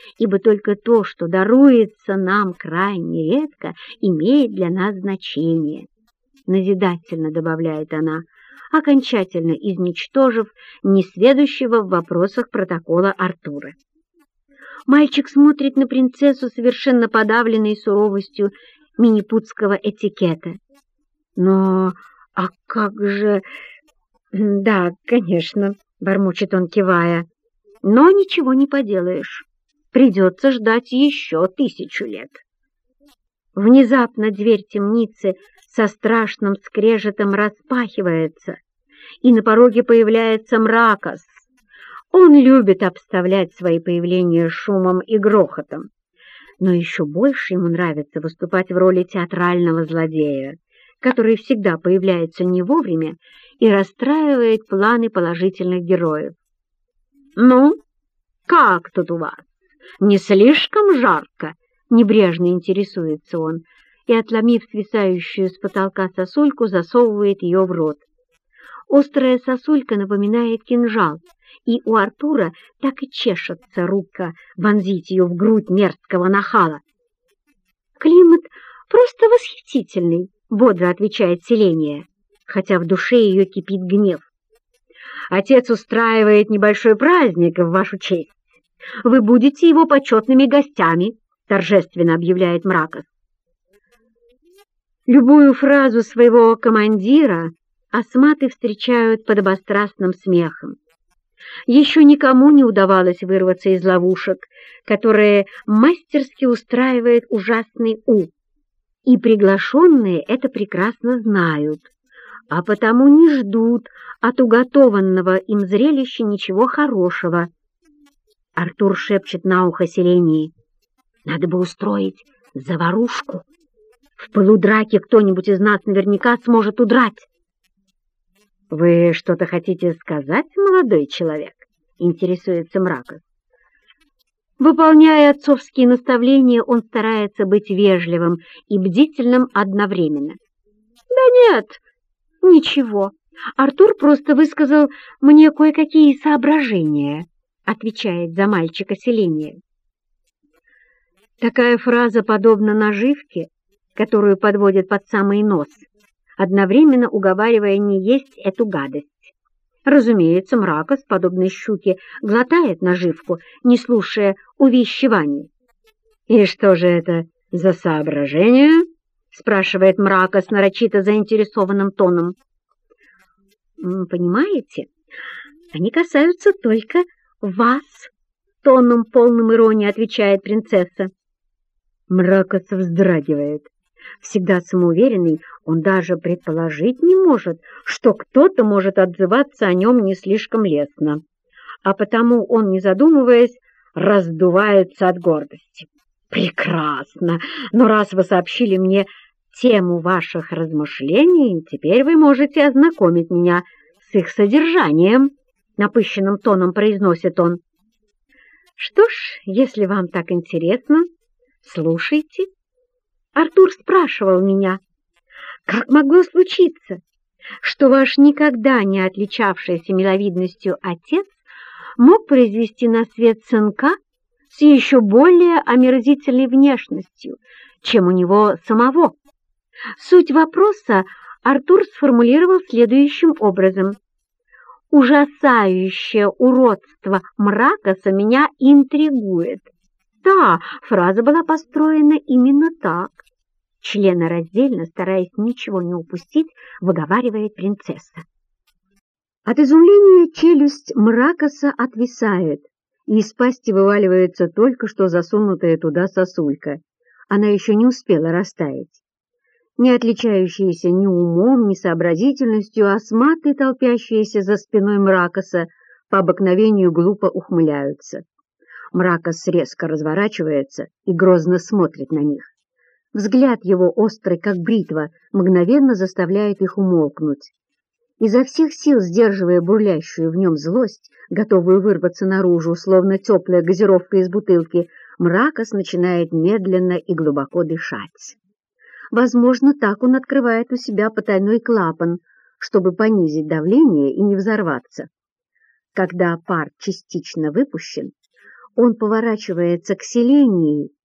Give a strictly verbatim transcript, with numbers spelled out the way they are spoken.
ибо только то, что даруется нам крайне редко, имеет для нас значение. Назидательно добавляет она, окончательно изничтожив несведущего в вопросах протокола Артура. Мальчик смотрит на принцессу совершенно подавленной суровостью минипутского этикета. Но, а как же... Да, конечно, бормочет он, кивая. Но ничего не поделаешь. Придется ждать еще тысячу лет. Внезапно дверь темницы со страшным скрежетом распахивается, и на пороге появляется Мракос. Он любит обставлять свои появления шумом и грохотом, но еще больше ему нравится выступать в роли театрального злодея, который всегда появляется не вовремя и расстраивает планы положительных героев. «Ну, как тут у вас? Не слишком жарко?» — небрежно интересуется он, и, отломив свисающую с потолка сосульку, засовывает ее в рот. Острая сосулька напоминает кинжал, и у Артура так и чешется рука вонзить ее в грудь мерзкого нахала. «Климат просто восхитительный», — бодро отвечает Селения, хотя в душе ее кипит гнев. «Отец устраивает небольшой праздник в вашу честь. Вы будете его почетными гостями», — торжественно объявляет Мракос. Любую фразу своего командира осматы встречают подобострастным смехом. Еще никому не удавалось вырваться из ловушек, которые мастерски устраивает ужасный У, и приглашенные это прекрасно знают, а потому не ждут от уготованного им зрелища ничего хорошего. Артур шепчет на ухо Селении: «Надо бы устроить заварушку. В пылу драки кто-нибудь из нас наверняка сможет удрать». «Вы что-то хотите сказать, молодой человек?» — интересуется Мракос. Выполняя отцовские наставления, он старается быть вежливым и бдительным одновременно. «Да нет, ничего. Артур просто высказал мне кое-какие соображения», — отвечает за мальчика Селения. Такая фраза подобна наживке, которую подводят под самый нос, одновременно уговаривая не есть эту гадость. Разумеется, Мракос, подобно щуке, глотает наживку, не слушая увещеваний. «И что же это за соображение?» — спрашивает Мракос нарочито заинтересованным тоном. «Понимаете, они касаются только вас», — тоном полным иронии отвечает принцесса. Мракос вздрагивает. Всегда самоуверенный, он даже предположить не может, что кто-то может отзываться о нем не слишком лестно, а потому он, не задумываясь, раздувается от гордости. «Прекрасно! Но раз вы сообщили мне тему ваших размышлений, теперь вы можете ознакомить меня с их содержанием», — напыщенным тоном произносит он. «Что ж, если вам так интересно, слушайте». Артур спрашивал меня, как могло случиться, что ваш никогда не отличавшийся миловидностью отец мог произвести на свет сынка с еще более омерзительной внешностью, чем у него самого. Суть вопроса Артур сформулировал следующим образом: «Ужасающее уродство Мракоса меня интригует». Да, фраза была построена именно так. Членораздельно, стараясь ничего не упустить, выговаривает принцесса. От изумления челюсть Мракоса отвисает, и из пасти вываливается только что засунутая туда сосулька. Она еще не успела растаять. Не отличающиеся ни умом, ни сообразительностью, осматы, толпящиеся за спиной Мракоса, по обыкновению глупо ухмыляются. Мракос резко разворачивается и грозно смотрит на них. Взгляд его, острый как бритва, мгновенно заставляет их умолкнуть. Изо всех сил сдерживая бурлящую в нем злость, готовую вырваться наружу, словно теплая газировка из бутылки, Мракос начинает медленно и глубоко дышать. Возможно, так он открывает у себя потайной клапан, чтобы понизить давление и не взорваться. Когда пар частично выпущен, Он поворачивается к Селении